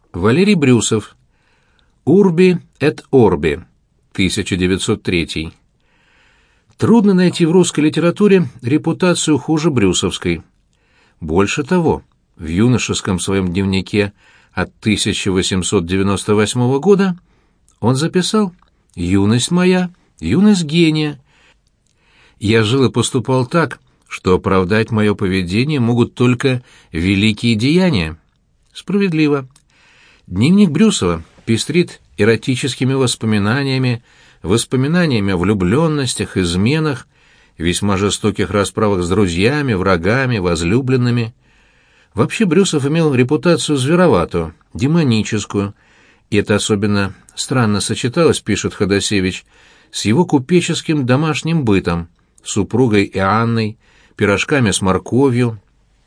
Валерий Брюсов. «Урби эт орби», 1903. Трудно найти в русской литературе репутацию хуже брюсовской. Больше того, в юношеском своем дневнике от 1898 года он записал: «Юность моя, юность гения. Я жил и поступал так, что оправдать мое поведение могут только великие деяния». Справедливо. Дневник Брюсова пестрит эротическими воспоминаниями о влюбленностях, изменах, весьма жестоких расправах с друзьями, врагами, возлюбленными. Вообще Брюсов имел репутацию звероватую, демоническую, и это особенно странно сочеталось, пишет Ходосевич, с его купеческим домашним бытом, супругой Иоанной, пирожками с морковью.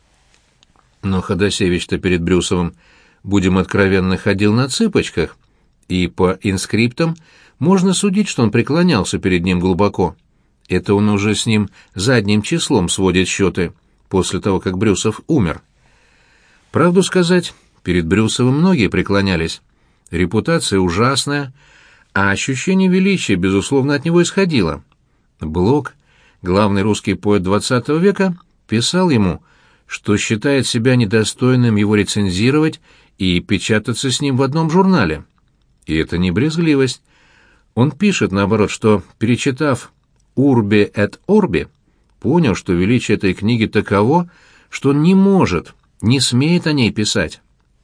Но Ходосевич-то перед Брюсовым, будем откровенны, ходил на цыпочках, и по инскриптам можно судить, что он преклонялся перед ним глубоко. Это он уже с ним задним числом сводит счеты, после того, как Брюсов умер. Правду сказать, перед Брюсовым многие преклонялись. Репутация ужасная, а ощущение величия, безусловно, от него исходило. Блок, главный русский поэт XX века, писал ему, что считает себя недостойным его рецензировать и печататься с ним в одном журнале. И это не брезгливость. Он пишет, наоборот, что, перечитав «Урби эт орби», понял, что величие этой книги таково, что он не может, не смеет о ней писать.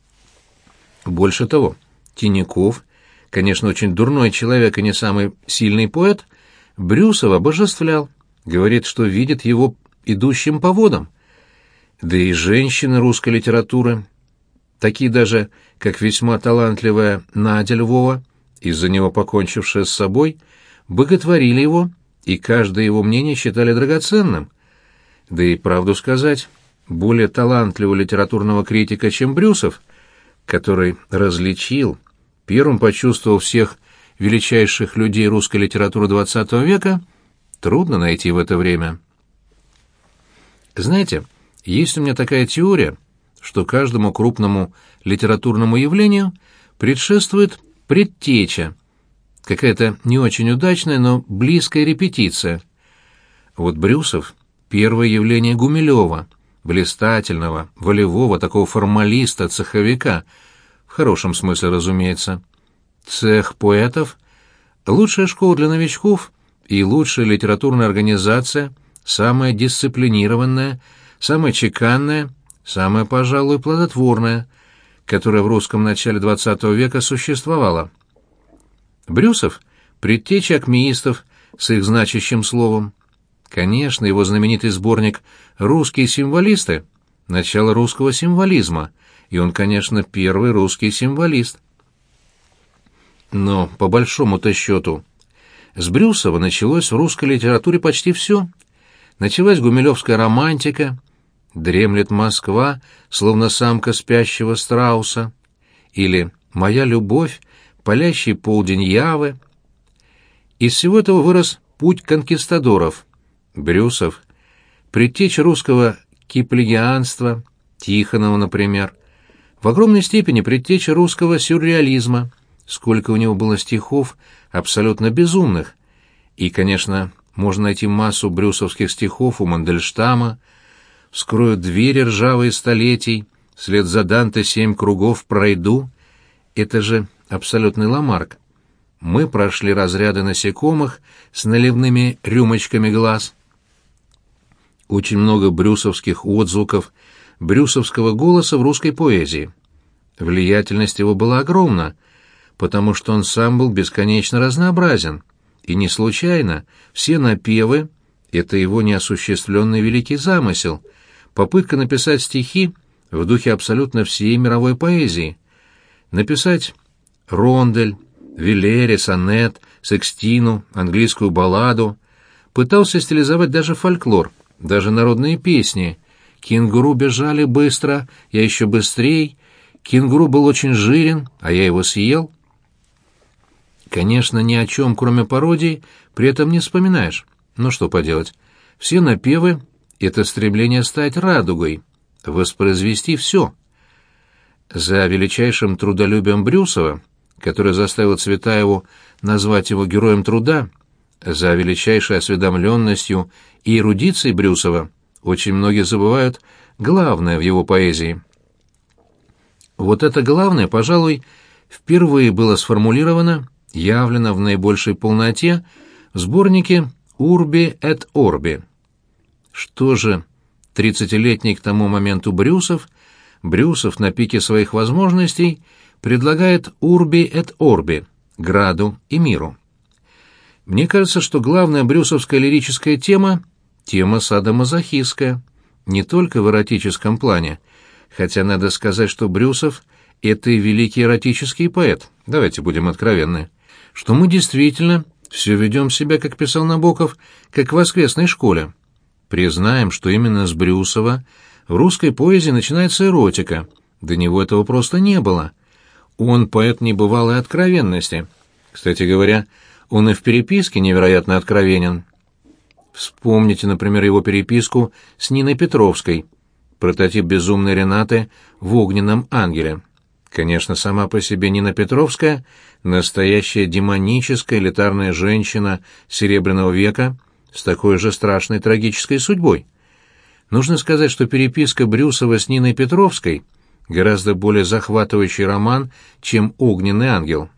Больше того, Тиняков, конечно, очень дурной человек и не самый сильный поэт, Брюсова обожествлял, говорит, что видит его идущим по водам. Да и женщины русской литературы, такие даже, как весьма талантливая Надя Львова, из-за него покончившая с собой, боготворили его, и каждое его мнение считали драгоценным. Да и, правду сказать, более талантливого литературного критика, чем Брюсов, который различил, первым почувствовал всех величайших людей русской литературы XX века, трудно найти в это время. Знаете, есть у меня такая теория, что каждому крупному литературному явлению предшествует предтеча, какая-то не очень удачная, но близкая репетиция. Вот Брюсов — первое явление Гумилева, блистательного, волевого, такого формалиста, цеховика, в хорошем смысле, разумеется. Цех поэтов — лучшая школа для новичков и лучшая литературная организация, самая дисциплинированная, самая чеканная, самая, пожалуй, плодотворная, которая в русском начале XX века существовала. Брюсов — предтеча акмеистов с их значащим словом. Конечно, его знаменитый сборник «Русские символисты» — начало русского символизма, и он, конечно, первый русский символист. Но, по большому-то счету, с Брюсова началось в русской литературе почти все. Началась гумилевская романтика, «Дремлет Москва, словно самка спящего страуса», или «Моя любовь, палящий полдень Явы». Из всего этого вырос путь конкистадоров. Брюсов — предтеча русского киплигианства, Тихонова, например, в огромной степени предтеча русского сюрреализма, сколько у него было стихов абсолютно безумных. И, конечно, можно найти массу брюсовских стихов у Мандельштама: «Вскроют двери ржавые столетий, вслед за Данте 7 кругов пройду». Это же абсолютный Ламарк. «Мы прошли разряды насекомых с наливными рюмочками глаз». Очень много брюсовских отзвуков, брюсовского голоса в русской поэзии. Влиятельность его была огромна, потому что он сам был бесконечно разнообразен, и не случайно все напевы — это его неосуществленный великий замысел, попытка написать стихи в духе абсолютно всей мировой поэзии, написать рондель, вилере, сонет, секстину, английскую балладу, пытался стилизовать даже фольклор, даже народные песни. «Кенгуру бежали быстро, я еще быстрей», «Кенгуру был очень жирен, а я его съел». Конечно, ни о чем, кроме пародий, при этом не вспоминаешь. Но что поделать? Все напевы — это стремление стать радугой, воспроизвести все. За величайшим трудолюбием Брюсова, который заставил Цветаеву назвать его героем труда, за величайшей осведомленностью и эрудицией Брюсова очень многие забывают главное в его поэзии. Вот это главное, пожалуй, впервые было сформулировано, явлено в наибольшей полноте в сборнике «Урби эт Орби». Что же 30-летний к тому моменту Брюсов на пике своих возможностей предлагает «Урби эт Орби» — граду и миру? Мне кажется, что главная брюсовская лирическая тема — тема садомазохистская, не только в эротическом плане, хотя надо сказать, что Брюсов — это и великий эротический поэт, давайте будем откровенны, что мы действительно все ведем себя, как писал Набоков, как в воскресной школе. Признаем, что именно с Брюсова в русской поэзии начинается эротика, до него этого просто не было. Он поэт небывалой откровенности. Кстати говоря, он и в переписке невероятно откровенен. Вспомните, например, его переписку с Ниной Петровской, прототип безумной Ренаты в «Огненном ангеле». Конечно, сама по себе Нина Петровская — настоящая демоническая элитарная женщина Серебряного века с такой же страшной трагической судьбой. Нужно сказать, что переписка Брюсова с Ниной Петровской — гораздо более захватывающий роман, чем «Огненный ангел».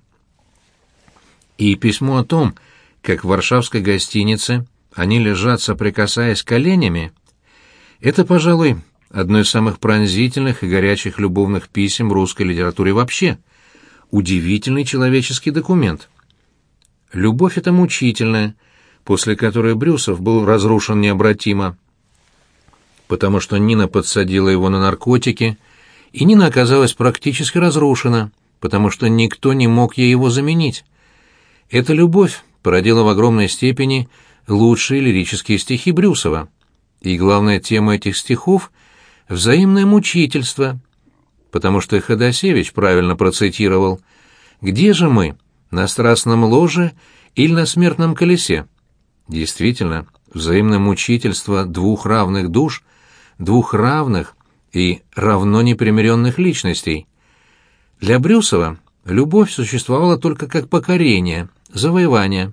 И письмо о том, как в варшавской гостинице они лежат, соприкасаясь коленями, это, пожалуй, одно из самых пронзительных и горячих любовных писем в русской литературе вообще. Удивительный человеческий документ. Любовь эта мучительная, после которой Брюсов был разрушен необратимо, потому что Нина подсадила его на наркотики, и Нина оказалась практически разрушена, потому что никто не мог ей его заменить. Эта любовь породила в огромной степени лучшие лирические стихи Брюсова. И главная тема этих стихов — взаимное мучительство, потому что Ходосевич правильно процитировал: «Где же мы, на страстном ложе или на смертном колесе?» Действительно, взаимное мучительство двух равных душ, двух равных и равно непримиренных личностей. Для Брюсова любовь существовала только как покорение, завоевание.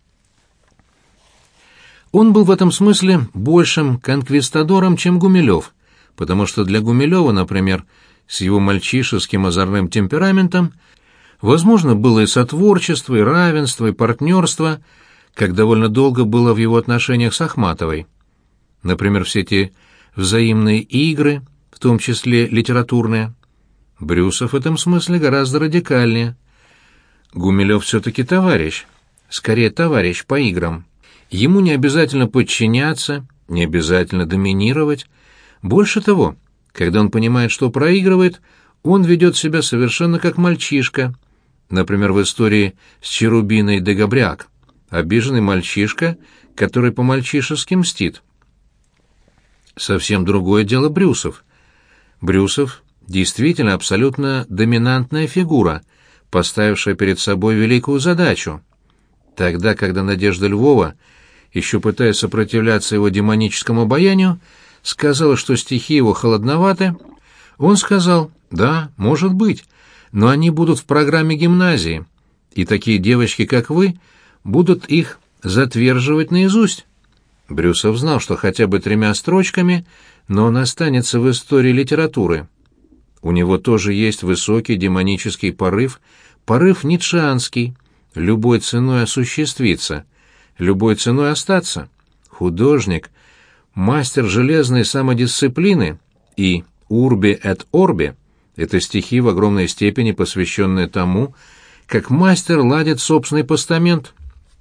Он был в этом смысле большим конквистадором, чем Гумилев, потому что для Гумилева, например, с его мальчишеским озорным темпераментом, возможно было и сотворчество, и равенство, и партнерство, как довольно долго было в его отношениях с Ахматовой. Например, все эти взаимные игры, в том числе литературные. Брюсов в этом смысле гораздо радикальнее. Гумилев все-таки товарищ, скорее товарищ по играм. Ему не обязательно подчиняться, не обязательно доминировать. Больше того, когда он понимает, что проигрывает, он ведет себя совершенно как мальчишка. Например, в истории с Черубиной де Габриак. Обиженный мальчишка, который по-мальчишески мстит. Совсем другое дело Брюсов. Брюсов действительно абсолютно доминантная фигура, поставившая перед собой великую задачу. Тогда, когда Надежда Львова, еще пытаясь сопротивляться его демоническому обаянию, сказала, что стихи его холодноваты, он сказал: «Да, может быть, но они будут в программе гимназии, и такие девочки, как вы, будут их затверживать наизусть». Брюсов знал, что хотя бы 3 строчками, но он останется в истории литературы. У него тоже есть высокий демонический порыв, порыв ницшеанский, любой ценой осуществиться, любой ценой остаться. Художник, мастер железной самодисциплины, и «Урби эт Орби» — это стихи в огромной степени посвященные тому, как мастер ладит собственный постамент.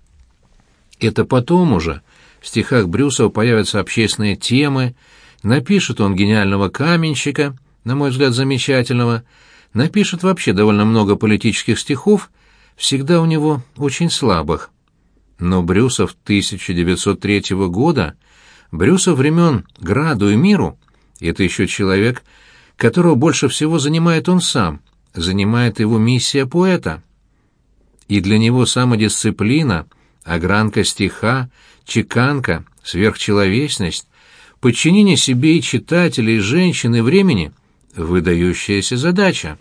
Это потом уже в стихах Брюсова появятся общественные темы, напишет он гениального каменщика, на мой взгляд, замечательного, напишет вообще довольно много политических стихов, всегда у него очень слабых. Но Брюсов 1903 года, Брюсов времен Граду и миру, это еще человек, которого больше всего занимает он сам, занимает его миссия поэта. И для него самодисциплина, огранка стиха, чеканка, сверхчеловечность, подчинение себе и читателя, и женщины, и времени — выдающаяся задача.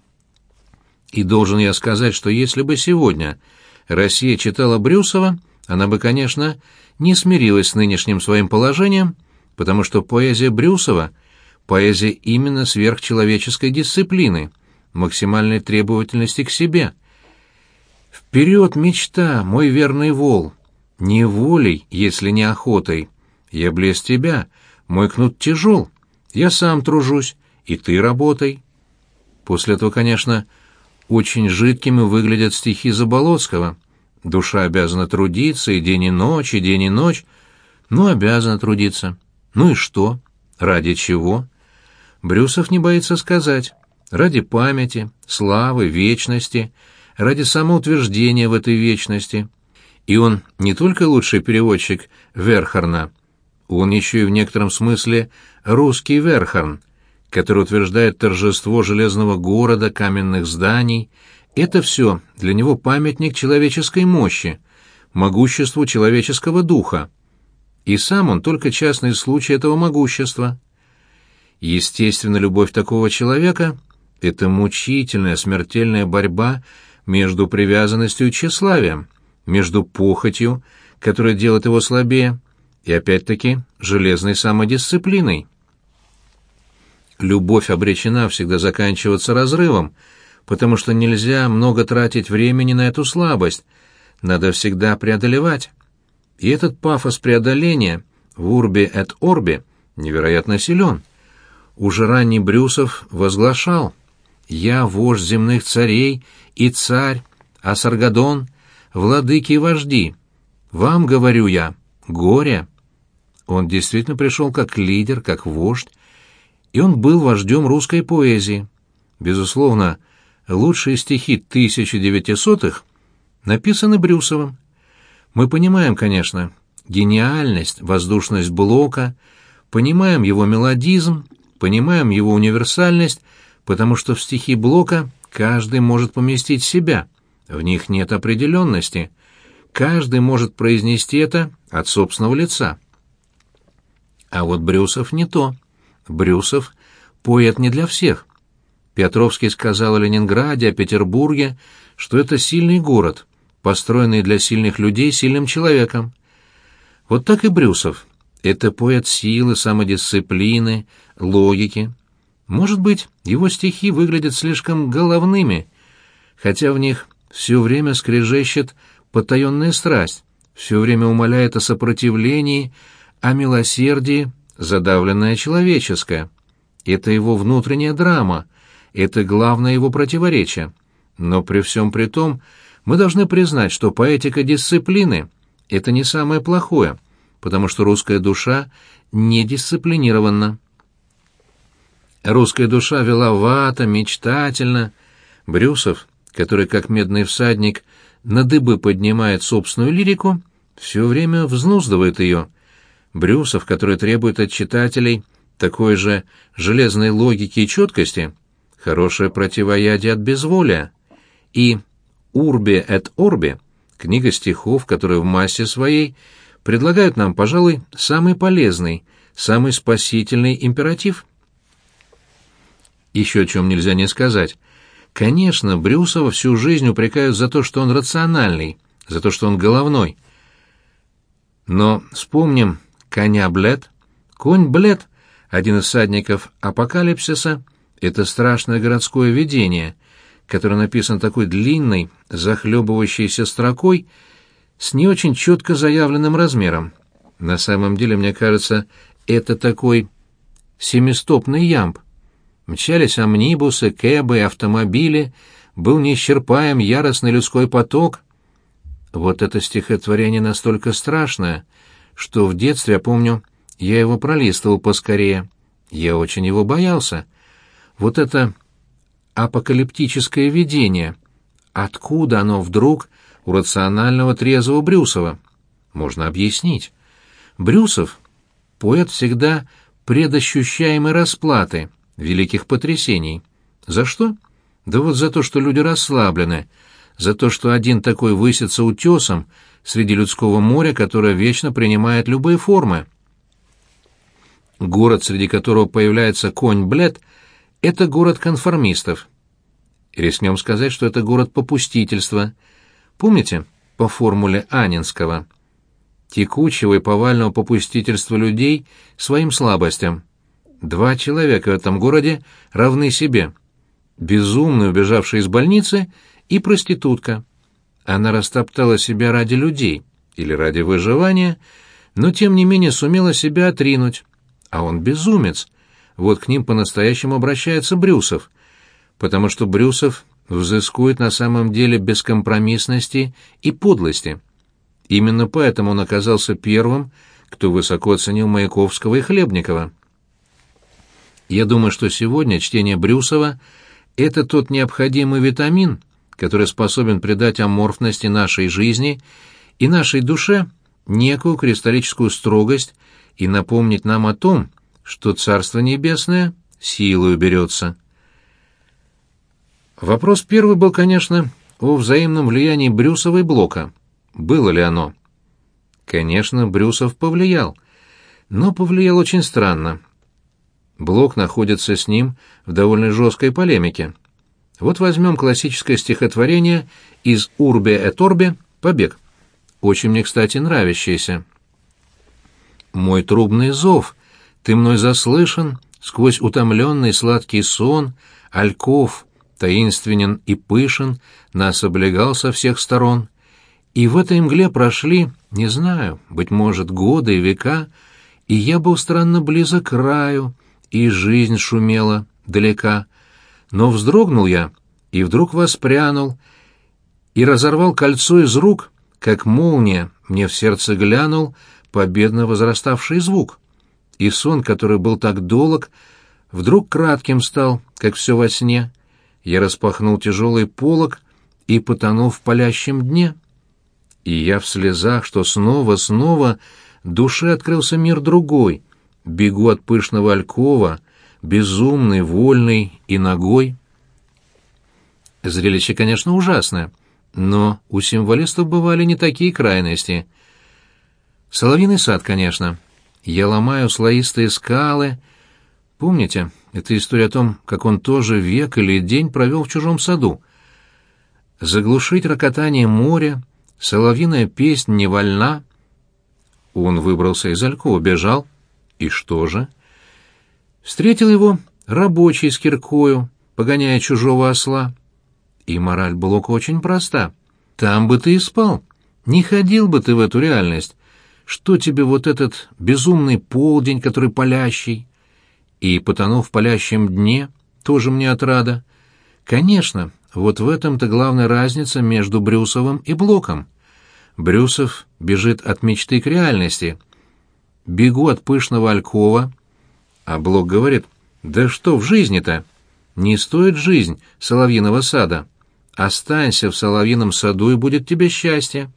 И должен я сказать, что если бы сегодня Россия читала Брюсова, она бы, конечно, не смирилась с нынешним своим положением, потому что поэзия Брюсова — поэзия именно сверхчеловеческой дисциплины, максимальной требовательности к себе. «Вперед, мечта, мой верный вол! Не волей, если не охотой. Я близ тебя, мой кнут тяжел. Я сам тружусь, и ты работай». После этого, конечно, очень жидкими выглядят стихи Заболоцкого. Душа обязана трудиться и день и ночь, и день и ночь. Ну, обязана трудиться. Ну и что? Ради чего? Брюсов не боится сказать. Ради памяти, славы, вечности, ради самоутверждения в этой вечности. И он не только лучший переводчик Верхарна, он еще и в некотором смысле русский Верхарн, который утверждает торжество железного города, каменных зданий. Это все для него памятник человеческой мощи, могуществу человеческого духа. И сам он только частный случай этого могущества. Естественно, любовь такого человека — это мучительная, смертельная борьба между привязанностью и тщеславием, между похотью, которая делает его слабее, и опять-таки железной самодисциплиной. Любовь обречена всегда заканчиваться разрывом, потому что нельзя много тратить времени на эту слабость, надо всегда преодолевать. И этот пафос преодоления в «Урби эт Орби» невероятно силен. Уже ранний Брюсов возглашал: «Я вождь земных царей и царь, Асаргадон, владыки и вожди. Вам, говорю я, горе». Он действительно пришел как лидер, как вождь, и он был вождем русской поэзии. Безусловно, лучшие стихи 1900-х написаны Брюсовым. Мы понимаем, конечно, гениальность, воздушность Блока, понимаем его мелодизм, понимаем его универсальность, потому что в стихи Блока каждый может поместить себя, в них нет определенности, каждый может произнести это от собственного лица. А вот Брюсов не то. Брюсов — поэт не для всех. Петровский сказал о Ленинграде, о Петербурге, что это сильный город, построенный для сильных людей сильным человеком. Вот так и Брюсов. Это поэт силы, самодисциплины, логики. Может быть, его стихи выглядят слишком головными, хотя в них все время скрежещет потаенная страсть, все время умоляет о сопротивлении, о милосердии, задавленное человеческое. Это его внутренняя драма, это главное его противоречие. Но при всем при том мы должны признать, что поэтика дисциплины — это не самое плохое, потому что русская душа не дисциплинирована. Русская душа виловата, мечтательна. Брюсов, который как медный всадник на дыбы поднимает собственную лирику, все время взнуздывает ее. Брюсов, который требует от читателей такой же железной логики и четкости, хорошее противоядие от безволия. И «Урби эт Орби» — книга стихов, которые в массе своей предлагают нам, пожалуй, самый полезный, самый спасительный императив. Еще о чем нельзя не сказать. Конечно, Брюсова всю жизнь упрекают за то, что он рациональный, за то, что он головной. Но вспомним «Коня Блед». Конь Блед, один из всадников апокалипсиса, это страшное городское видение, которое написано такой длинной, захлебывающейся строкой с не очень четко заявленным размером. На самом деле, мне кажется, это такой семистопный ямб. Мчались амнибусы, кэбы, автомобили, был неисчерпаем яростный людской поток. Вот это стихотворение настолько страшное, что в детстве, я помню, я его пролистывал поскорее. Я очень его боялся. Вот это апокалиптическое видение. Откуда оно вдруг у рационального трезвого Брюсова? Можно объяснить. Брюсов — поэт всегда предощущаемой расплаты, великих потрясений. За что? Да вот за то, что люди расслаблены, за то, что один такой высится утесом среди людского моря, которое вечно принимает любые формы. Город, среди которого появляется конь Блед, это город конформистов. Рискнем сказать, что это город попустительства. Помните, по формуле Анинского? Текучего и повального попустительства людей своим слабостям. 2 человека в этом городе равны себе. Безумный, убежавший из больницы, и проститутка. Она растоптала себя ради людей или ради выживания, но тем не менее сумела себя отринуть. А он безумец. Вот к ним по-настоящему обращается Брюсов, потому что Брюсов взыскует на самом деле бескомпромиссности и подлости. Именно поэтому он оказался первым, кто высоко оценил Маяковского и Хлебникова. Я думаю, что сегодня чтение Брюсова — это тот необходимый витамин, который способен придать аморфности нашей жизни и нашей душе некую кристаллическую строгость и напомнить нам о том, что Царство Небесное силою берется. Вопрос первый был, конечно, о взаимном влиянии Брюсова и Блока. Было ли оно? Конечно, Брюсов повлиял, но повлиял очень странно. Блок находится с ним в довольно жесткой полемике. Вот возьмем классическое стихотворение из «Урбе et Орбе» «Побег», очень мне, кстати, нравящееся. «Мой трубный зов, ты мной заслышан, сквозь утомленный сладкий сон, альков, таинственен и пышен, нас облегал со всех сторон. И в этой мгле прошли, не знаю, быть может, годы и века, и я был странно близок к краю, и жизнь шумела далека. Но вздрогнул я, и вдруг воспрянул, и разорвал кольцо из рук, как молния мне в сердце глянул победно возраставший звук. И сон, который был так долг, вдруг кратким стал, как все во сне. Я распахнул тяжелый полог и потонул в палящем дне. И я в слезах, что снова душе открылся мир другой, бегу от пышного алькова, безумный, вольный и нагой. Зрелище, конечно, ужасное, но у символистов бывали не такие крайности. Соловьиный сад, конечно. Я ломаю слоистые скалы. Помните, это история о том, как он тоже век или день провел в чужом саду. Заглушить рокотание моря, соловьиная песнь не вольна. Он выбрался из алькова, бежал. И что же? Встретил его рабочий с киркою, погоняя чужого осла. И мораль Блока очень проста. Там бы ты и спал. Не ходил бы ты в эту реальность. Что тебе вот этот безумный полдень, который палящий? И, потонув в палящем дне, тоже мне отрада. Конечно, вот в этом-то главная разница между Брюсовым и Блоком. Брюсов бежит от мечты к реальности. Бегу от пышного алькова. А Блок говорит, да что в жизни-то? Не стоит жизнь соловьиного сада. Останься в соловьином саду, и будет тебе счастье.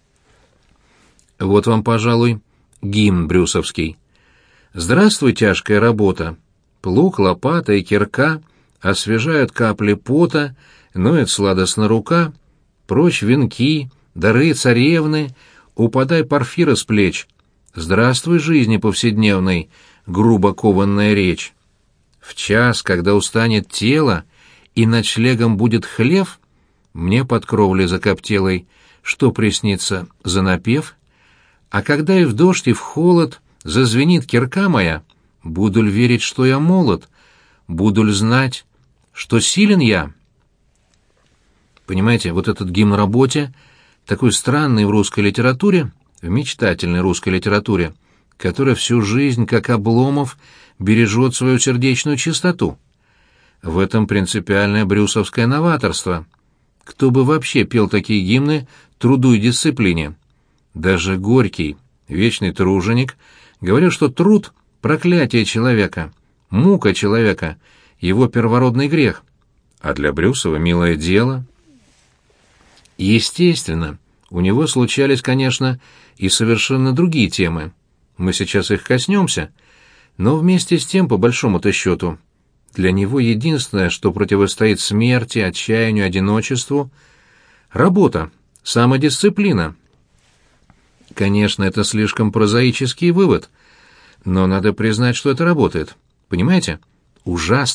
Вот вам, пожалуй, гимн брюсовский. Здравствуй, тяжкая работа. Плуг, лопата и кирка освежают капли пота, ноет сладостно рука. Прочь венки, дары царевны, упадай порфира с плеч. Здравствуй, жизни повседневной, грубо кованная речь. В час, когда устанет тело и ночлегом будет хлев, мне под кровлей закоптелой что приснится за напев? А когда и в дождь, и в холод зазвенит кирка моя, буду ль верить, что я молод? Буду ль знать, что силен я? Понимаете, вот этот гимн работе, такой странный в русской литературе, в мечтательной русской литературе, которая всю жизнь, как Обломов, бережет свою сердечную чистоту. В этом принципиальное брюсовское новаторство. Кто бы вообще пел такие гимны труду и дисциплине? Даже Горький, вечный труженик, говорил, что труд — проклятие человека, мука человека, его первородный грех. А для Брюсова милое дело. Естественно, у него случались, конечно, и совершенно другие темы. Мы сейчас их коснемся, но вместе с тем, по большому-то счету, для него единственное, что противостоит смерти, отчаянию, одиночеству — работа, самодисциплина. Конечно, это слишком прозаический вывод, но надо признать, что это работает. Понимаете? Ужасно.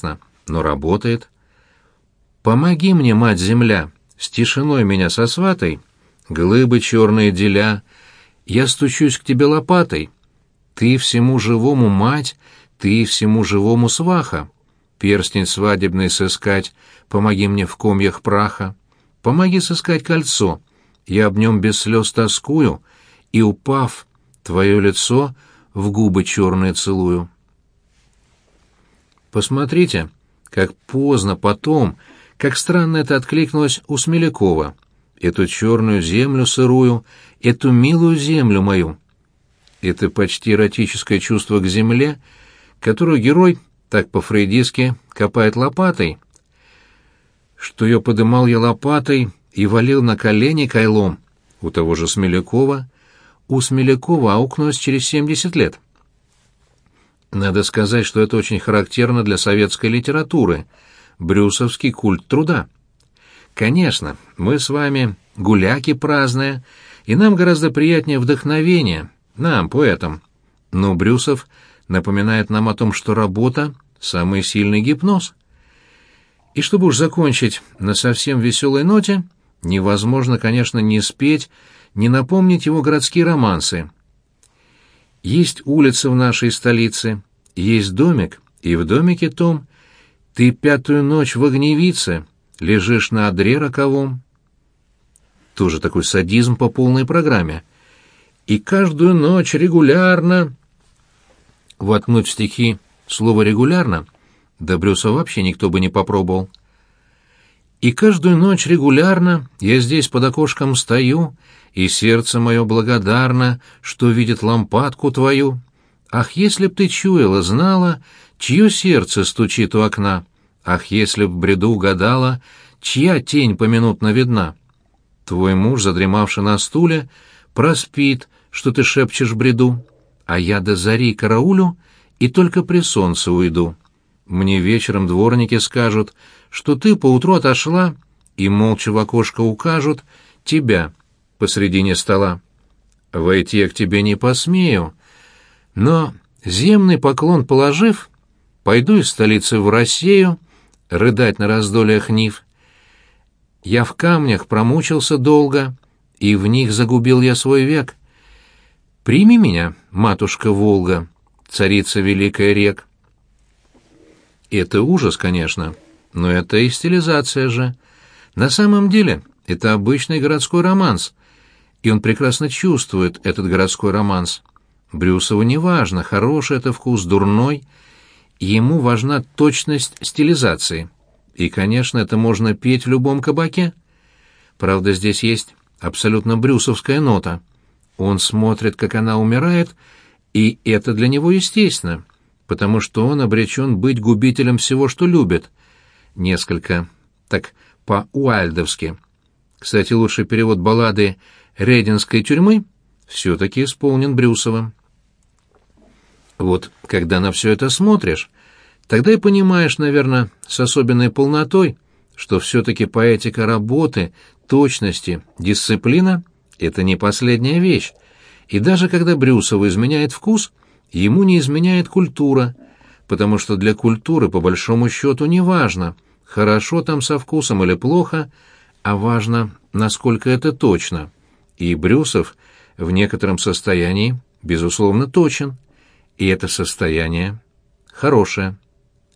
но работает. Помоги мне, мать-земля, с тишиной меня сосватай, глыбы черные деля, я стучусь к тебе лопатой. Ты всему живому мать, ты всему живому сваха. Перстень свадебный сыскать, помоги мне в комьях праха. Помоги сыскать кольцо, я об нем без слез тоскую, и, упав, твое лицо в губы черные целую. Посмотрите, как поздно потом, как странно это откликнулось у Смелякова. Эту черную землю сырую, эту милую землю мою. Это почти эротическое чувство к земле, которую герой так по-фрейдистски копает лопатой, что ее подымал я лопатой и валил на колени кайлом. У того же Смелякова, у Смелякова аукнулось через 70 лет. Надо сказать, что это очень характерно для советской литературы, брюсовский культ труда. Конечно, мы с вами гуляки праздные, и нам гораздо приятнее вдохновение, нам, поэтам. Но Брюсов напоминает нам о том, что работа — самый сильный гипноз. И чтобы уж закончить на совсем веселой ноте, невозможно, конечно, не спеть, не напомнить его городские романсы. Есть улица в нашей столице, есть домик, и в домике том ты 5-ю ночь в огневице лежишь на одре роковом. Тоже такой садизм по полной программе. И каждую ночь регулярно... Воткнуть в стихи слово «регулярно» до Брюса вообще никто бы не попробовал. И каждую ночь регулярно я здесь под окошком стою, и сердце мое благодарно, что видит лампадку твою. Ах, если б ты чуяла, знала, чье сердце стучит у окна, ах, если б в бреду угадала, чья тень поминутно видна. Твой муж, задремавший на стуле, проспит, что ты шепчешь в бреду, а я до зари караулю и только при солнце уйду. Мне вечером дворники скажут, что ты поутру отошла, и молча в окошко укажут тебя посредине стола. Войти я к тебе не посмею, но, земный поклон положив, пойду из столицы в Россию рыдать на раздольях нив. Я в камнях промучился долго, и в них загубил я свой век. Прими меня, матушка Волга, царица великая рек. Это ужас, конечно, но это и стилизация же. На самом деле это обычный городской романс, и он прекрасно чувствует этот городской романс. Брюсову не важно, хороший это вкус, дурной, ему важна точность стилизации. И, конечно, это можно петь в любом кабаке. Правда, здесь есть абсолютно брюсовская нота. Он смотрит, как она умирает, и это для него естественно, потому что он обречен быть губителем всего, что любит. Несколько так по-уальдовски. Кстати, лучший перевод баллады «Рединской тюрьмы» все-таки исполнен Брюсовым. Вот когда на все это смотришь, тогда и понимаешь, наверное, с особенной полнотой, что все-таки поэтика работы, точности, дисциплина — это не последняя вещь. И даже когда Брюсову изменяет вкус, ему не изменяет культура, потому что для культуры, по большому счету, не важно, хорошо там со вкусом или плохо, а важно, насколько это точно. И Брюсов в некотором состоянии, безусловно, точен. И это состояние хорошее.